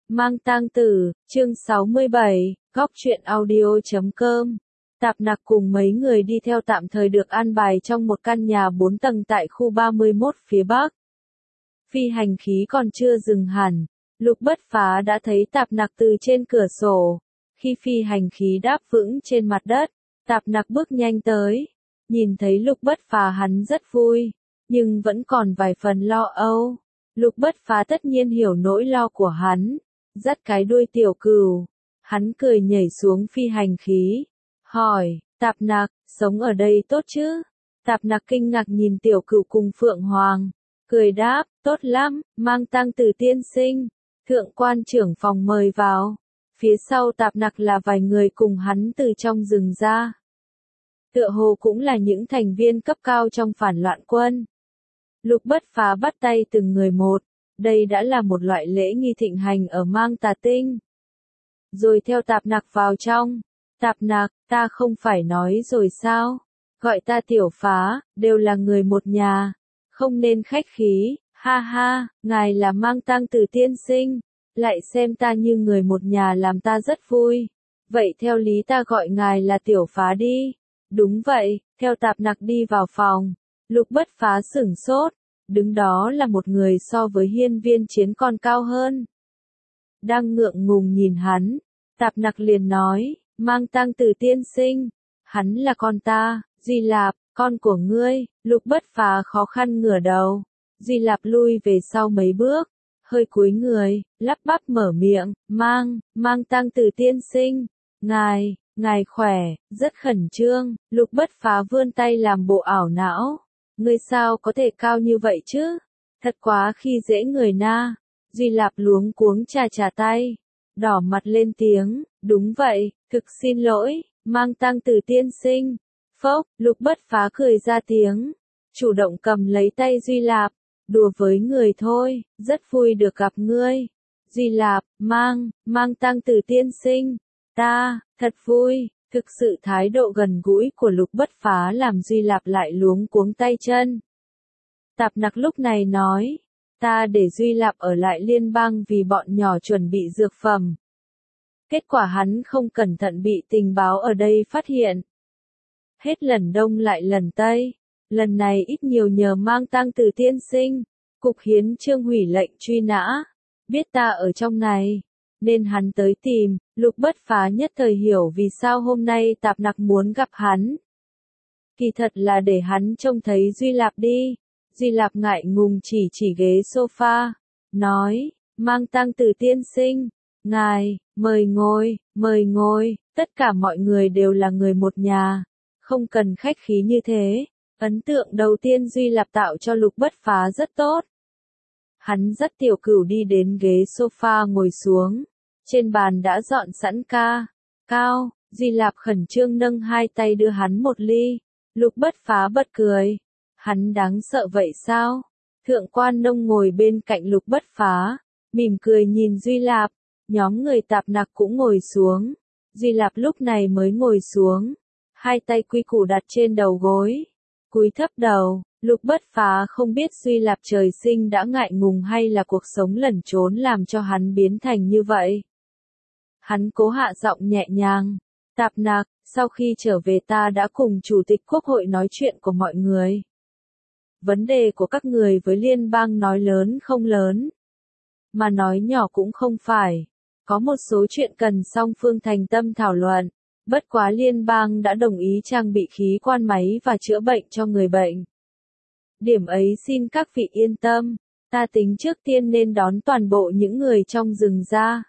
Mang tang tử, chương 67, góc truyện audio.com. Tạp Nặc cùng mấy người đi theo tạm thời được an bài trong một căn nhà 4 tầng tại khu 31 phía Bắc. Phi hành khí còn chưa dừng hẳn, Lục Bất Phá đã thấy Tạp Nặc từ trên cửa sổ. Khi phi hành khí đáp vững trên mặt đất, Tạp Nặc bước nhanh tới. Nhìn thấy Lục Bất Phá hắn rất vui, nhưng vẫn còn vài phần lo âu. Lục Bất Phá tất nhiên hiểu nỗi lo của hắn. Dắt cái đuôi tiểu cừu, hắn cười nhảy xuống phi hành khí, hỏi, Tạp Nặc, sống ở đây tốt chứ? Tạp Nặc kinh ngạc nhìn tiểu cừu cùng Phượng Hoàng, cười đáp, tốt lắm, Mang tang tử tiên sinh, thượng quan trưởng phòng mời vào. Phía sau Tạp Nặc là vài người cùng hắn từ trong rừng ra. Tựa hồ cũng là những thành viên cấp cao trong phản loạn quân. Lục Bất Phá bắt tay từng người một. Đây đã là một loại lễ nghi thịnh hành ở Mang Tà Tinh. Rồi theo Tạp Nặc vào trong. Tạp Nặc, ta không phải nói rồi sao? Gọi ta Tiểu Phá, đều là người một nhà. Không nên khách khí, ha ha, ngài là Mang tang tử tiên sinh. Lại xem ta như người một nhà làm ta rất vui. Vậy theo lý ta gọi ngài là Tiểu Phá đi. Đúng vậy, theo Tạp Nặc đi vào phòng. Lục Bất Phá sửng sốt. Đứng đó là một người so với Hiên Viên Chiến còn cao hơn. Đang ngượng ngùng nhìn hắn, Tạp Nặc liền nói, Mang tang tử tiên sinh, hắn là con ta, Duy Lạp, con của ngươi. Lục Bất Phá khó khăn ngửa đầu, Duy Lạp lui về sau mấy bước, hơi cúi người, lắp bắp mở miệng, Mang tang tử tiên sinh, ngài khỏe, rất khẩn trương. Lục Bất Phá vươn tay làm bộ ảo não. Ngươi sao có thể cao như vậy chứ? Thật quá khi dễ người na. Duy Lạp luống cuống chà tay. Đỏ mặt lên tiếng, đúng vậy, thực xin lỗi, Mang tang tử tiên sinh. Phốc, Lục Bất Phá cười ra tiếng. Chủ động cầm lấy tay Duy Lạp. Đùa với người thôi, rất vui được gặp ngươi. Duy Lạp, Mang tang tử tiên sinh. Ta, thật vui. Thực sự thái độ gần gũi của Lục Bất Phá làm Duy Lạp lại luống cuống tay chân. Tạp Nặc lúc này nói, ta để Duy Lạp ở lại liên bang vì bọn nhỏ chuẩn bị dược phẩm. Kết quả hắn không cẩn thận bị tình báo ở đây phát hiện. Hết lần đông lại lần tây, lần này ít nhiều nhờ Mang tang tử tiên sinh, cục hiến chương hủy lệnh truy nã, biết ta ở trong này. Nên hắn tới tìm. Lục Bất Phá nhất thời hiểu vì sao hôm nay Tạp Nặc muốn gặp hắn. Kỳ thật là để hắn trông thấy Duy Lạp đi. Duy Lạp ngại ngùng chỉ ghế sofa, nói, Mang tang tử tiên sinh, ngài, mời ngồi, tất cả mọi người đều là người một nhà, không cần khách khí như thế. Ấn tượng đầu tiên Duy Lạp tạo cho Lục Bất Phá rất tốt. Hắn dắt tiểu cừu đi đến ghế sofa ngồi xuống. Trên bàn đã dọn sẵn cao. Duy Lạp khẩn trương nâng hai tay đưa hắn một ly. Lục Bất Phá bật cười. Hắn đáng sợ vậy sao? Thượng quan Nông ngồi bên cạnh Lục Bất Phá, mỉm cười nhìn Duy Lạp. Nhóm người Tạp Nặc cũng ngồi xuống. Duy Lạp lúc này mới ngồi xuống. Hai tay quy củ đặt trên đầu gối. Cúi thấp đầu. Lục Bất Phá không biết Duy Lạp trời sinh đã ngại ngùng hay là cuộc sống lẩn trốn làm cho hắn biến thành như vậy. Hắn cố hạ giọng nhẹ nhàng. Tạp Nặc, sau khi trở về ta đã cùng Chủ tịch Quốc hội nói chuyện của mọi người. Vấn đề của các người với liên bang nói lớn không lớn. Mà nói nhỏ cũng không phải. Có một số chuyện cần song phương thành tâm thảo luận. Bất quá liên bang đã đồng ý trang bị khí quan máy và chữa bệnh cho người bệnh. Điểm ấy xin các vị yên tâm. Ta tính trước tiên nên đón toàn bộ những người trong rừng ra.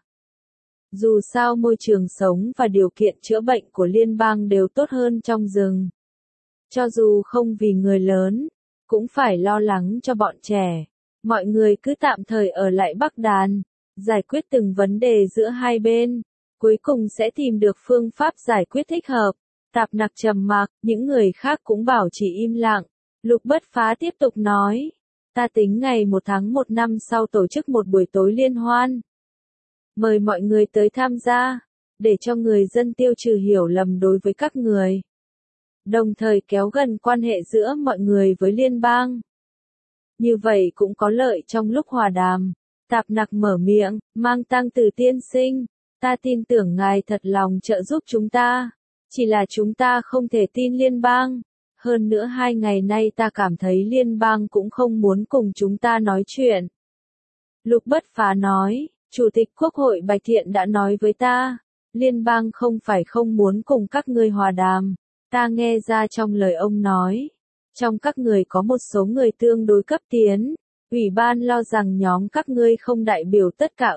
Dù sao môi trường sống và điều kiện chữa bệnh của liên bang đều tốt hơn trong rừng. Cho dù không vì người lớn, cũng phải lo lắng cho bọn trẻ. Mọi người cứ tạm thời ở lại Bắc Đàn, giải quyết từng vấn đề giữa hai bên. Cuối cùng sẽ tìm được phương pháp giải quyết thích hợp. Tạp Nặc trầm mặc, những người khác cũng bảo chỉ im lặng. Lục Bất Phá tiếp tục nói. Ta tính ngày 1 tháng 1 năm sau tổ chức một buổi tối liên hoan. Mời mọi người tới tham gia, để cho người dân tiêu trừ hiểu lầm đối với các người. Đồng thời kéo gần quan hệ giữa mọi người với liên bang. Như vậy cũng có lợi trong lúc hòa đàm. Tạp Nặc mở miệng, Mang Tăng Từ tiên sinh, ta tin tưởng ngài thật lòng trợ giúp chúng ta. Chỉ là chúng ta không thể tin liên bang. Hơn nữa 2 ngày nay ta cảm thấy liên bang cũng không muốn cùng chúng ta nói chuyện. Lục Bất Phá nói, Chủ tịch Quốc hội Bạch Thiện đã nói với ta, liên bang không phải không muốn cùng các ngươi hòa đàm. Ta nghe ra trong lời ông nói, trong các người có một số người tương đối cấp tiến, ủy ban lo rằng nhóm các ngươi không đại biểu tất cả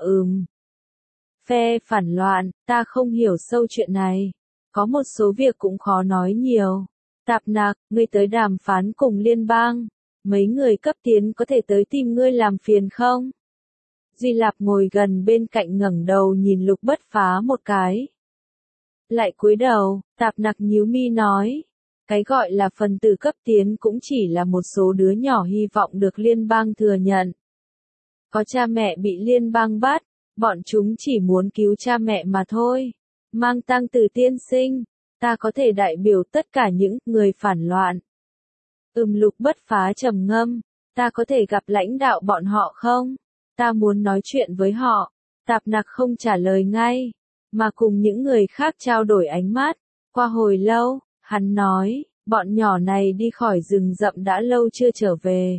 phe phản loạn, ta không hiểu sâu chuyện này. Có một số việc cũng khó nói nhiều. Tạp Nặc, ngươi tới đàm phán cùng liên bang. Mấy người cấp tiến có thể tới tìm ngươi làm phiền không? Duy Lạp ngồi gần bên cạnh ngẩng đầu nhìn Lục Bất Phá một cái. Lại cúi đầu, Tạp Nặc nhíu mi nói. Cái gọi là phần tử cấp tiến cũng chỉ là một số đứa nhỏ hy vọng được liên bang thừa nhận. Có cha mẹ bị liên bang bắt, bọn chúng chỉ muốn cứu cha mẹ mà thôi. Mang Tăng Từ tiên sinh, ta có thể đại biểu tất cả những người phản loạn. Lục Bất Phá trầm ngâm, ta có thể gặp lãnh đạo bọn họ không? Ta muốn nói chuyện với họ. Tạp Nặc không trả lời ngay, mà cùng những người khác trao đổi ánh mắt. Qua hồi lâu, hắn nói, bọn nhỏ này đi khỏi rừng rậm đã lâu chưa trở về.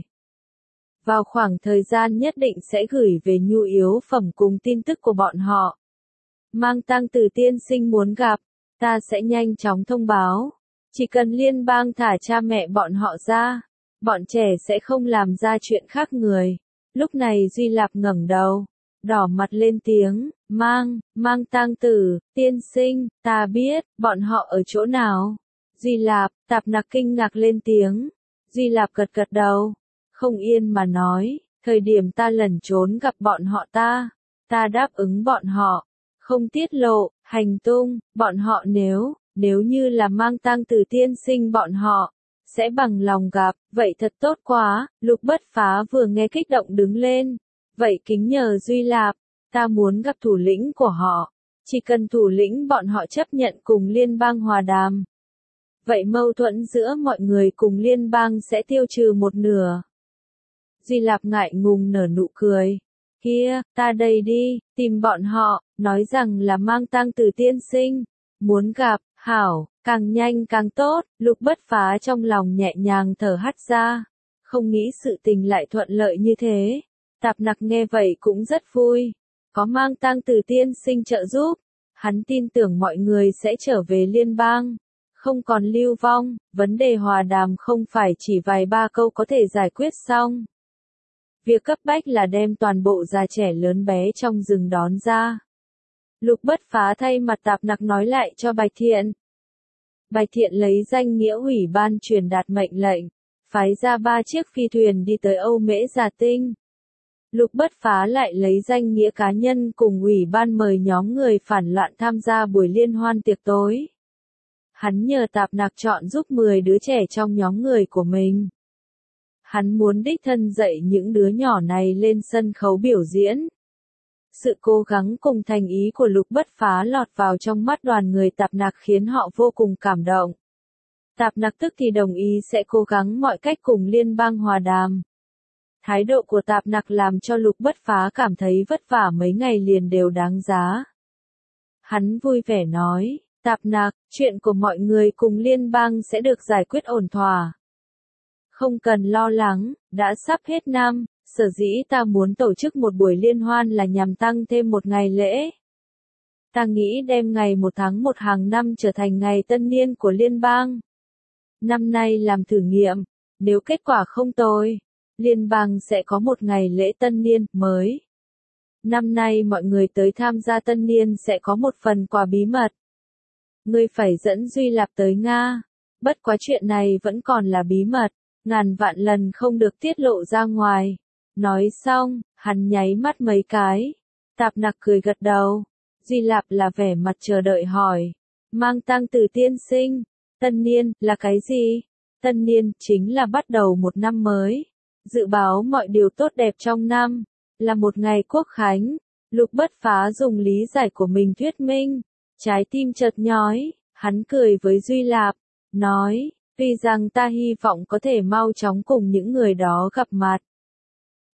Vào khoảng thời gian nhất định sẽ gửi về nhu yếu phẩm cùng tin tức của bọn họ. Mang Tăng Từ tiên sinh muốn gặp, ta sẽ nhanh chóng thông báo. Chỉ cần liên bang thả cha mẹ bọn họ ra, bọn trẻ sẽ không làm ra chuyện khác người. Lúc này Duy Lạp ngẩng đầu, đỏ mặt lên tiếng, Mang Tăng Từ tiên sinh, ta biết, bọn họ ở chỗ nào? Duy Lạp, Tạp Nặc kinh ngạc lên tiếng. Duy Lạp gật gật đầu, không yên mà nói, thời điểm ta lẩn trốn gặp bọn họ ta đáp ứng bọn họ, không tiết lộ hành tung, bọn họ nếu như là Mang Tăng Từ tiên sinh bọn họ sẽ bằng lòng gặp, vậy thật tốt quá. Lục Bất Phá vừa nghe kích động đứng lên, vậy kính nhờ Duy Lạp, ta muốn gặp thủ lĩnh của họ, chỉ cần thủ lĩnh bọn họ chấp nhận cùng liên bang hòa đàm. Vậy mâu thuẫn giữa mọi người cùng liên bang sẽ tiêu trừ một nửa. Duy Lạp ngại ngùng nở nụ cười. Kia, ta đây đi, tìm bọn họ, nói rằng là Mang Tăng Từ tiên sinh. Muốn gặp, hảo, càng nhanh càng tốt. Lục Bất Phá trong lòng nhẹ nhàng thở hắt ra. Không nghĩ sự tình lại thuận lợi như thế. Tạp Nặc nghe vậy cũng rất vui. Có Mang Tăng Từ tiên sinh trợ giúp. Hắn tin tưởng mọi người sẽ trở về liên bang. Không còn lưu vong, vấn đề hòa đàm không phải chỉ vài ba câu có thể giải quyết xong. Việc cấp bách là đem toàn bộ già trẻ lớn bé trong rừng đón ra. Lục Bất Phá thay mặt Tạp Nặc nói lại cho Bạch Thiện. Bạch Thiện lấy danh nghĩa ủy ban truyền đạt mệnh lệnh, phái ra 3 chiếc phi thuyền đi tới Âu Mễ Già Tinh. Lục Bất Phá lại lấy danh nghĩa cá nhân cùng ủy ban mời nhóm người phản loạn tham gia buổi liên hoan tiệc tối. Hắn nhờ Tạp Nặc chọn giúp 10 đứa trẻ trong nhóm người của mình. Hắn muốn đích thân dạy những đứa nhỏ này lên sân khấu biểu diễn. Sự cố gắng cùng thành ý của Lục Bất Phá lọt vào trong mắt đoàn người Tạp Nặc khiến họ vô cùng cảm động. Tạp Nặc tức thì đồng ý sẽ cố gắng mọi cách cùng liên bang hòa đàm. Thái độ của Tạp Nặc làm cho Lục Bất Phá cảm thấy vất vả mấy ngày liền đều đáng giá. Hắn vui vẻ nói, Tạp Nặc, chuyện của mọi người cùng liên bang sẽ được giải quyết ổn thỏa. Không cần lo lắng, đã sắp hết năm, sở dĩ ta muốn tổ chức một buổi liên hoan là nhằm tăng thêm một ngày lễ. Ta nghĩ đem ngày 1 tháng 1 hàng năm trở thành ngày tân niên của liên bang. Năm nay làm thử nghiệm, nếu kết quả không tồi, liên bang sẽ có một ngày lễ tân niên mới. Năm nay mọi người tới tham gia tân niên sẽ có một phần quà bí mật. Ngươi phải dẫn Duy Lạp tới Nga, bất quá chuyện này vẫn còn là bí mật, ngàn vạn lần không được tiết lộ ra ngoài. Nói xong, hắn nháy mắt mấy cái. Tạp Nặc cười gật đầu. Duy Lạp là vẻ mặt chờ đợi hỏi. Mang Tăng Từ tiên sinh, tân niên là cái gì? Tân niên chính là bắt đầu một năm mới. Dự báo mọi điều tốt đẹp trong năm, là một ngày quốc khánh. Lục Bất Phá dùng lý giải của mình thuyết minh. Trái tim chợt nhói, hắn cười với Duy Lạp, nói, tuy rằng ta hy vọng có thể mau chóng cùng những người đó gặp mặt.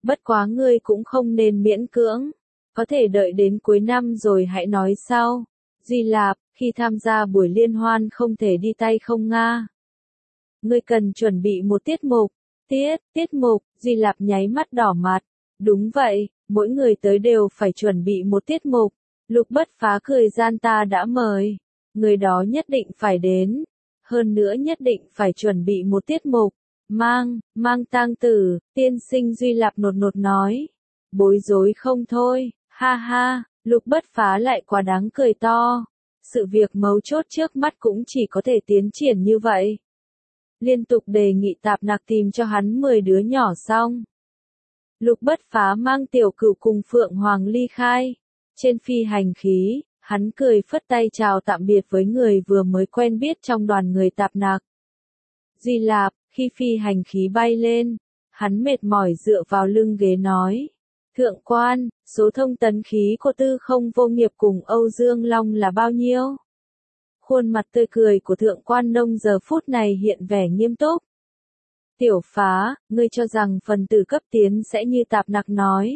Bất quá ngươi cũng không nên miễn cưỡng. Có thể đợi đến cuối năm rồi hãy nói sau. Duy Lạp, khi tham gia buổi liên hoan không thể đi tay không nga. Ngươi cần chuẩn bị một tiết mục. Tiết mục, Duy Lạp nháy mắt đỏ mặt. Đúng vậy, mỗi người tới đều phải chuẩn bị một tiết mục. Lục Bất Phá cười gian ta đã mời. Người đó nhất định phải đến. Hơn nữa nhất định phải chuẩn bị một tiết mục. Mang tang tử, tiên sinh Duy Lạp nột nột nói. Bối rối không thôi, ha ha, Lục Bất Phá lại quá đáng cười to. Sự việc mấu chốt trước mắt cũng chỉ có thể tiến triển như vậy. Liên tục đề nghị Tạp Nặc tìm cho hắn 10 đứa nhỏ xong. Lục Bất Phá mang Tiểu Cửu cùng Phượng Hoàng ly khai. Trên phi hành khí, hắn cười phất tay chào tạm biệt với người vừa mới quen biết trong đoàn người Tạp Nặc. Duy Lạp, khi phi hành khí bay lên, hắn mệt mỏi dựa vào lưng ghế nói. Thượng quan, số thông tấn khí của Tư Không Vô Nghiệp cùng Âu Dương Long là bao nhiêu? Khuôn mặt tươi cười của Thượng quan Nông giờ phút này hiện vẻ nghiêm túc. Tiểu Phá, ngươi cho rằng phần tử cấp tiến sẽ như Tạp Nặc nói.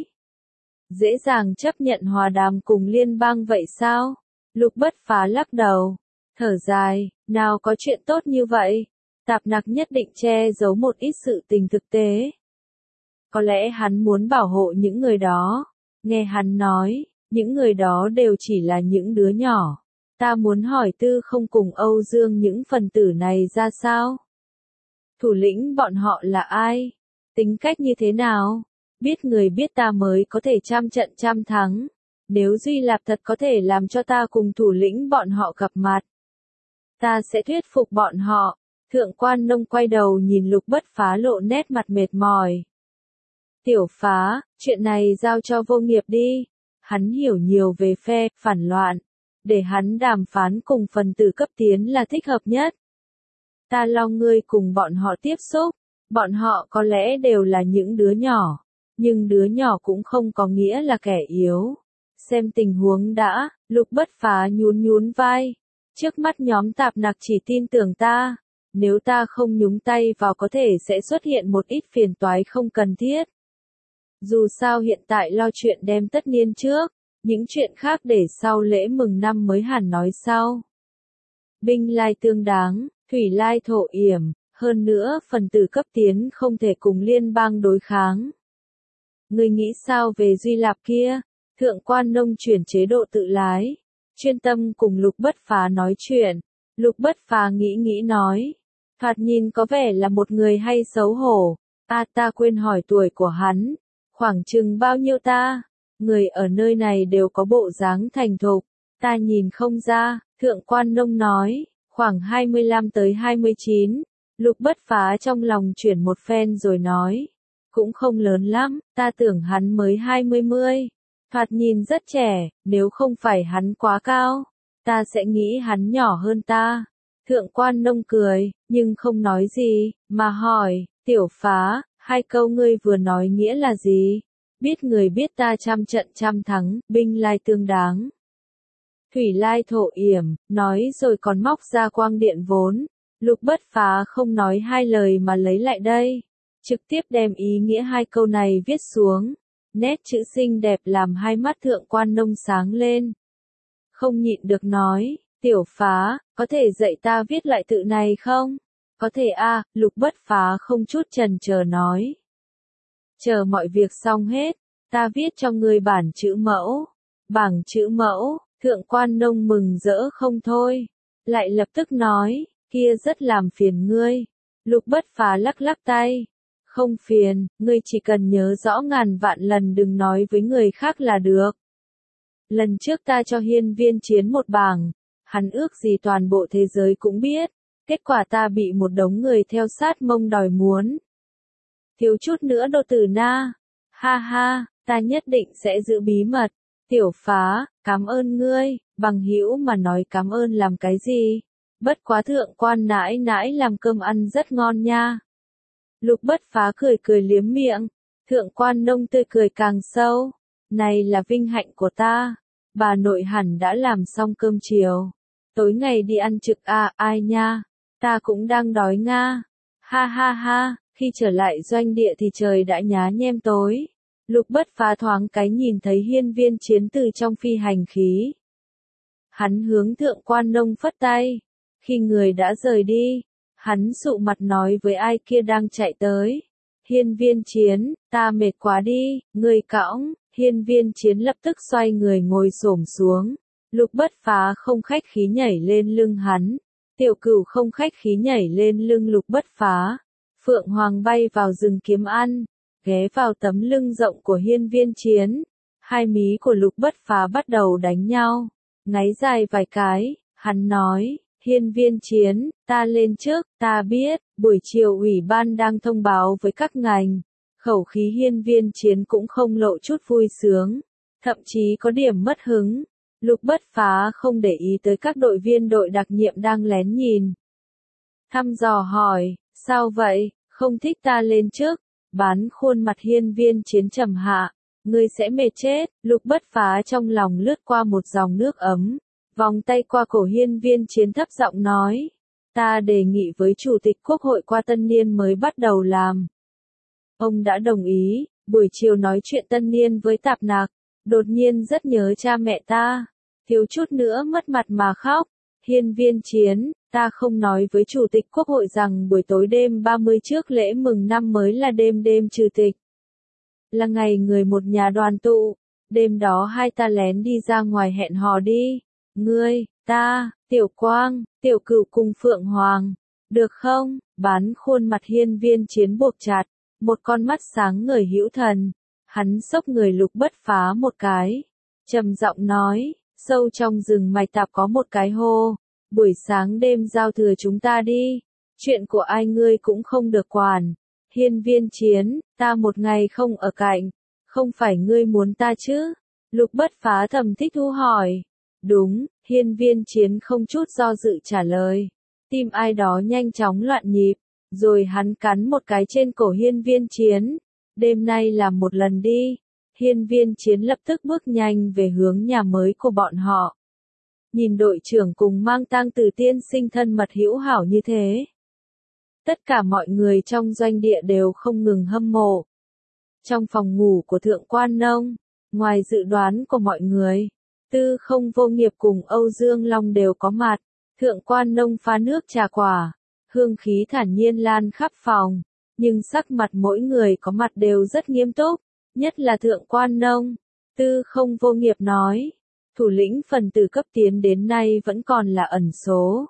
Dễ dàng chấp nhận hòa đàm cùng liên bang vậy sao? Lục Bất Phá lắc đầu. Thở dài, nào có chuyện tốt như vậy. Tạp Nặc nhất định che giấu một ít sự tình thực tế. Có lẽ hắn muốn bảo hộ những người đó. Nghe hắn nói, những người đó đều chỉ là những đứa nhỏ. Ta muốn hỏi Tư Không cùng Âu Dương những phần tử này ra sao? Thủ lĩnh bọn họ là ai? Tính cách như thế nào? Biết người biết ta mới có thể trăm trận trăm thắng. Nếu Duy Lạp thật có thể làm cho ta cùng thủ lĩnh bọn họ gặp mặt, ta sẽ thuyết phục bọn họ. Thượng quan Nông quay đầu nhìn Lục Bất Phá lộ nét mặt mệt mỏi. Tiểu Phá, chuyện này giao cho Vô Nghiệp đi. Hắn hiểu nhiều về phe phản loạn. Để hắn đàm phán cùng phần tử cấp tiến là thích hợp nhất. Ta lo ngươi cùng bọn họ tiếp xúc. Bọn họ có lẽ đều là những đứa nhỏ. Nhưng đứa nhỏ cũng không có nghĩa là kẻ yếu. Xem tình huống đã, Lục Bất Phá nhún vai. Trước mắt nhóm Tạp Nặc chỉ tin tưởng ta. Nếu ta không nhúng tay vào có thể sẽ xuất hiện một ít phiền toái không cần thiết. Dù sao hiện tại lo chuyện đem tất niên trước, những chuyện khác để sau lễ mừng năm mới hẳn nói sau. Binh lai tương đáng, thủy lai thổ yểm, hơn nữa phần tử cấp tiến không thể cùng liên bang đối kháng. Ngươi nghĩ sao về Duy Lạp kia? Thượng quan Nông chuyển chế độ tự lái, chuyên tâm cùng Lục Bất Phá nói chuyện. Lục Bất Phá nghĩ nói, thoạt nhìn có vẻ là một người hay xấu hổ. Ta quên hỏi tuổi của hắn, khoảng chừng bao nhiêu ta? Người ở nơi này đều có bộ dáng thành thục, ta nhìn không ra. Thượng quan Nông nói, khoảng 25 tới 29. Lục Bất Phá trong lòng chuyển một phen rồi nói, cũng không lớn lắm, ta tưởng hắn mới 20. Thoạt nhìn rất trẻ, nếu không phải hắn quá cao, ta sẽ nghĩ hắn nhỏ hơn ta. Thượng quan Nông cười, nhưng không nói gì, mà hỏi, Tiểu Phá, hai câu ngươi vừa nói nghĩa là gì? Biết người biết ta trăm trận trăm thắng, binh lai tương đáng. Thủy lai thổ yểm, nói rồi còn móc ra quang điện vốn. Lục Bất Phá không nói hai lời mà lấy lại đây. Trực tiếp đem ý nghĩa hai câu này viết xuống. Nét chữ xinh đẹp làm hai mắt Thượng quan Nông sáng lên. Không nhịn được nói, Tiểu Phá, có thể dạy ta viết lại tự này không? Có thể a, Lục Bất Phá không chút chần chờ nói. Chờ mọi việc xong hết, ta viết cho ngươi bản chữ mẫu. Bảng chữ mẫu, Thượng quan Nông mừng rỡ không thôi. Lại lập tức nói, kia rất làm phiền ngươi. Lục Bất Phá lắc lắc tay. Không phiền, ngươi chỉ cần nhớ rõ ngàn vạn lần đừng nói với người khác là được. Lần trước ta cho Hiên Viên Chiến một bảng, hắn ước gì toàn bộ thế giới cũng biết. Kết quả ta bị một đống người theo sát mông đòi muốn. Thiếu chút nữa đô tử na. Ha ha, ta nhất định sẽ giữ bí mật. Tiểu Phá, cảm ơn ngươi. Bằng hữu mà nói cảm ơn làm cái gì? Bất quá Thượng quan nãi nãi làm cơm ăn rất ngon nha. Lục Bất Phá cười liếm miệng. Thượng quan Nông tươi cười càng sâu. Này là vinh hạnh của ta. Bà nội hẳn đã làm xong cơm chiều. Tối ngày đi ăn trực ai nha. Ta cũng đang đói nga. Ha ha ha, khi trở lại doanh địa thì trời đã nhá nhem tối. Lục Bất Phá thoáng cái nhìn thấy Hiên Viên Chiến từ trong phi hành khí. Hắn hướng Thượng Quan Nông phất tay. Khi người đã rời đi, hắn sụ mặt nói với ai kia đang chạy tới. Hiên Viên Chiến, ta mệt quá đi, người cõng. Hiên Viên Chiến lập tức xoay người ngồi xổm xuống. Lục Bất Phá không khách khí nhảy lên lưng hắn. Tiểu Cửu không khách khí nhảy lên lưng Lục Bất Phá. Phượng Hoàng bay vào rừng kiếm ăn, ghé vào tấm lưng rộng của Hiên Viên Chiến. Hai mí của Lục Bất Phá bắt đầu đánh nhau. Ngáy dài vài cái, hắn nói, Hiên Viên Chiến, ta lên trước, ta biết, buổi chiều ủy ban đang thông báo với các ngành. Khẩu khí Hiên Viên Chiến cũng không lộ chút vui sướng, thậm chí có điểm mất hứng. Lục Bất Phá không để ý tới các đội viên đội đặc nhiệm đang lén nhìn. Thăm dò hỏi, sao vậy, không thích ta lên trước? Bán khuôn mặt Hiên Viên Chiến trầm hạ, ngươi sẽ mệt chết. Lục Bất Phá trong lòng lướt qua một dòng nước ấm, vòng tay qua cổ Hiên Viên Chiến thấp giọng nói, ta đề nghị với Chủ tịch Quốc hội qua tân niên mới bắt đầu làm. Ông đã đồng ý. Buổi chiều nói chuyện tân niên với Tạp Nạc, đột nhiên rất nhớ cha mẹ ta, thiếu chút nữa mất mặt mà khóc. Hiên Viên Chiến, ta không nói với Chủ tịch Quốc hội rằng buổi tối đêm 30 trước lễ mừng năm mới là đêm trừ tịch. Là ngày người một nhà đoàn tụ, đêm đó hai ta lén đi ra ngoài hẹn hò đi. Ngươi, ta, Tiểu Quang, Tiểu Cửu cùng Phượng Hoàng. Được không? Bán khuôn mặt Hiên Viên Chiến buộc chặt, một con mắt sáng ngời hữu thần. Hắn xốc người Lục Bất Phá một cái, trầm giọng nói, sâu trong rừng mạch tạp có một cái hô, buổi sáng đêm giao thừa chúng ta đi, chuyện của ai ngươi cũng không được quản. Hiên Viên Chiến, ta một ngày không ở cạnh, không phải ngươi muốn ta chứ? Lục Bất Phá thầm thích thú hỏi. Đúng, Hiên Viên Chiến không chút do dự trả lời. Tim ai đó nhanh chóng loạn nhịp, rồi hắn cắn một cái trên cổ Hiên Viên Chiến. Đêm nay làm một lần đi. Hiên Viên Chiến lập tức bước nhanh về hướng nhà mới của bọn họ. Nhìn đội trưởng cùng mang tang từ tiên sinh thân mật hữu hảo như thế, tất cả mọi người trong doanh địa đều không ngừng hâm mộ. Trong phòng ngủ của Thượng Quan Nông, ngoài dự đoán của mọi người, Tư Không Vô Nghiệp cùng Âu Dương Long đều có mặt. Thượng Quan Nông pha nước trà quả, hương khí thản nhiên lan khắp phòng, nhưng sắc mặt mỗi người có mặt đều rất nghiêm túc, nhất là Thượng Quan Nông. Tư Không Vô Nghiệp nói, thủ lĩnh phần tử cấp tiến đến nay vẫn còn là ẩn số.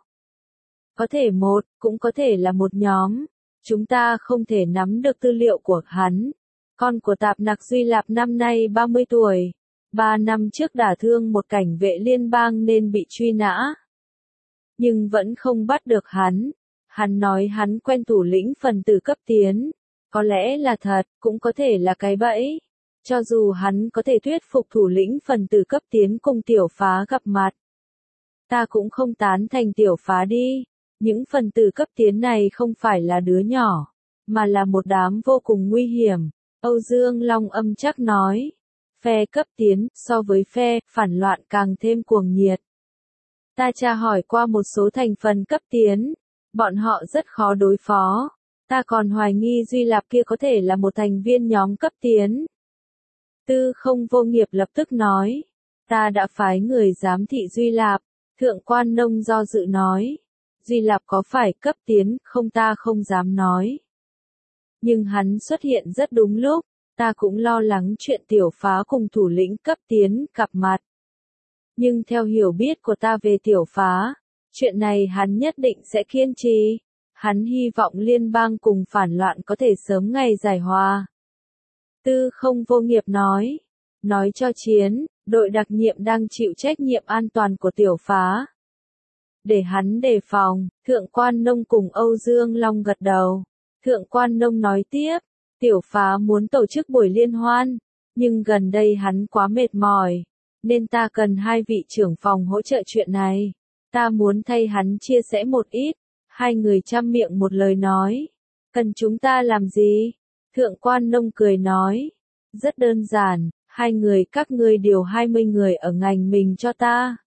Có thể một, cũng có thể là một nhóm. Chúng ta không thể nắm được tư liệu của hắn. Con của Tạp Nặc Duy Lạp năm nay 30 tuổi. 3 năm trước đả thương một cảnh vệ liên bang nên bị truy nã. Nhưng vẫn không bắt được hắn. Hắn nói hắn quen thủ lĩnh phần tử cấp tiến. Có lẽ là thật, cũng có thể là cái bẫy. Cho dù hắn có thể thuyết phục thủ lĩnh phần tử cấp tiến cùng Tiểu Phá gặp mặt, ta cũng không tán thành Tiểu Phá đi. Những phần tử cấp tiến này không phải là đứa nhỏ, mà là một đám vô cùng nguy hiểm. Âu Dương Long âm chắc nói, phe cấp tiến so với phe phản loạn càng thêm cuồng nhiệt. Ta tra hỏi qua một số thành phần cấp tiến, bọn họ rất khó đối phó. Ta còn hoài nghi Duy Lạp kia có thể là một thành viên nhóm cấp tiến. Tư Không Vô Nghiệp lập tức nói, ta đã phái người giám thị Duy Lạp. Thượng Quan Nông do dự nói, Duy Lạp có phải cấp tiến không ta không dám nói. Nhưng hắn xuất hiện rất đúng lúc, ta cũng lo lắng chuyện Tiểu Phá cùng thủ lĩnh cấp tiến gặp mặt. Nhưng theo hiểu biết của ta về Tiểu Phá, chuyện này hắn nhất định sẽ kiên trì. Hắn hy vọng liên bang cùng phản loạn có thể sớm ngày giải hòa. Tư Không Vô Nghiệp nói cho Chiến, đội đặc nhiệm đang chịu trách nhiệm an toàn của Tiểu Phá. Để hắn đề phòng. Thượng Quan Nông cùng Âu Dương Long gật đầu. Thượng Quan Nông nói tiếp, Tiểu Phá muốn tổ chức buổi liên hoan, nhưng gần đây hắn quá mệt mỏi, nên ta cần hai vị trưởng phòng hỗ trợ chuyện này. Ta muốn thay hắn chia sẻ một ít. Hai người chăm miệng một lời nói, cần chúng ta làm gì? Thượng Quan Nông cười nói, rất đơn giản, hai người các ngươi điều 20 người ở ngành mình cho ta.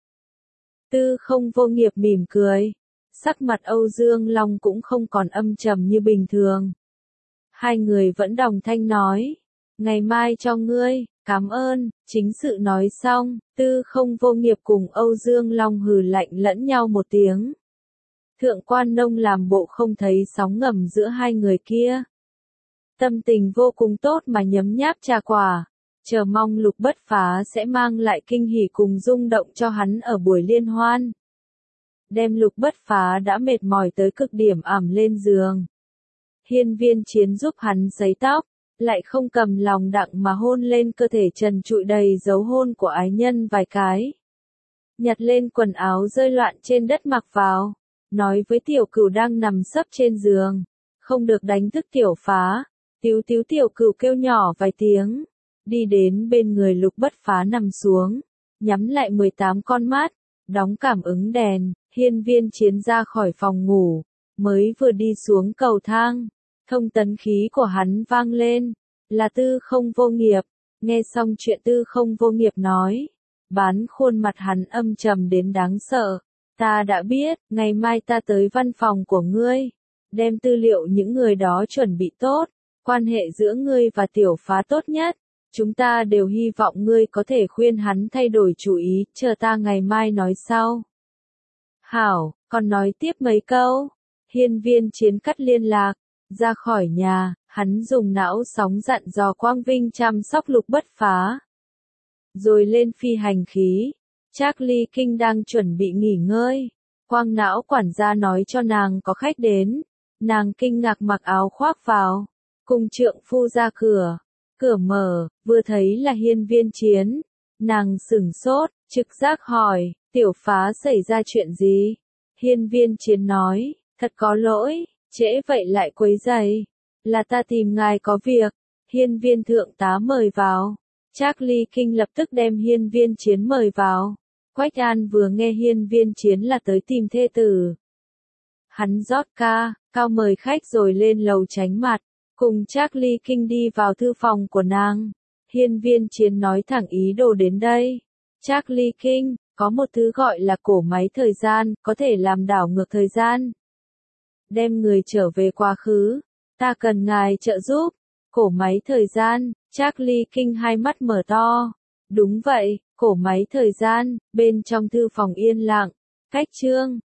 Tư Không Vô Nghiệp mỉm cười, sắc mặt Âu Dương Long cũng không còn âm trầm như bình thường. Hai người vẫn đồng thanh nói, Ngày mai cho ngươi, cảm ơn, chính sự nói xong, Tư Không Vô Nghiệp cùng Âu Dương Long hừ lạnh lẫn nhau một tiếng. Thượng Quan Nông làm bộ không thấy sóng ngầm giữa hai người kia. Tâm tình vô cùng tốt mà nhấm nháp trà quả, chờ mong Lục Bất Phá sẽ mang lại kinh hỉ cùng rung động cho hắn ở buổi liên hoan. Đem Lục Bất Phá đã mệt mỏi tới cực điểm ẳm lên giường. Hiên Viên Chiến giúp hắn sấy tóc, lại không cầm lòng đặng mà hôn lên cơ thể trần trụi đầy dấu hôn của ái nhân vài cái. Nhặt lên quần áo rơi loạn trên đất mặc vào, nói với Tiểu Cửu đang nằm sấp trên giường, không được đánh thức Tiểu Phá. Tíu tíu Tiểu Cửu kêu nhỏ vài tiếng, đi đến bên người Lục Bất Phá nằm xuống, nhắm lại 18 con mắt, đóng cảm ứng đèn. Hiên Viên Chiến ra khỏi phòng ngủ, mới vừa đi xuống cầu thang, thông tấn khí của hắn vang lên, là Tư Không Vô Nghiệp. Nghe xong chuyện Tư Không Vô Nghiệp nói, bán khuôn mặt hắn âm trầm đến đáng sợ. Ta đã biết, ngày mai ta tới văn phòng của ngươi, đem tư liệu những người đó chuẩn bị tốt, quan hệ giữa ngươi và Tiểu Phá tốt nhất. Chúng ta đều hy vọng ngươi có thể khuyên hắn thay đổi chủ ý, chờ ta ngày mai nói sau. Hảo, còn nói tiếp mấy câu. Hiên Viên Chiến cắt liên lạc, ra khỏi nhà, hắn dùng não sóng dặn dò Quang Vinh chăm sóc Lục Bất Phá. Rồi lên phi hành khí, Charlie King đang chuẩn bị nghỉ ngơi. Quang não quản gia nói cho nàng có khách đến, nàng kinh ngạc mặc áo khoác vào, cùng trượng phu ra cửa. Cửa mở, vừa thấy là Hiên Viên Chiến, nàng sửng sốt, trực giác hỏi, Tiểu Phá xảy ra chuyện gì? Hiên Viên Chiến nói, thật có lỗi, trễ vậy lại quấy rầy, là ta tìm ngài có việc. Hiên Viên thượng tá mời vào. Charlie King lập tức đem Hiên Viên Chiến mời vào. Quách An vừa nghe Hiên Viên Chiến là tới tìm thê tử, hắn rót ca, cao mời khách rồi lên lầu tránh mặt, cùng Charlie King đi vào thư phòng của nàng. Hiên Viên Chiến nói thẳng ý đồ đến đây. Charlie King, có một thứ gọi là cổ máy thời gian, có thể làm đảo ngược thời gian, đem người trở về quá khứ. Ta cần ngài trợ giúp. Cổ máy thời gian. Charlie King hai mắt mở to. Đúng vậy, cổ máy thời gian. Bên trong thư phòng yên lặng. Cách chương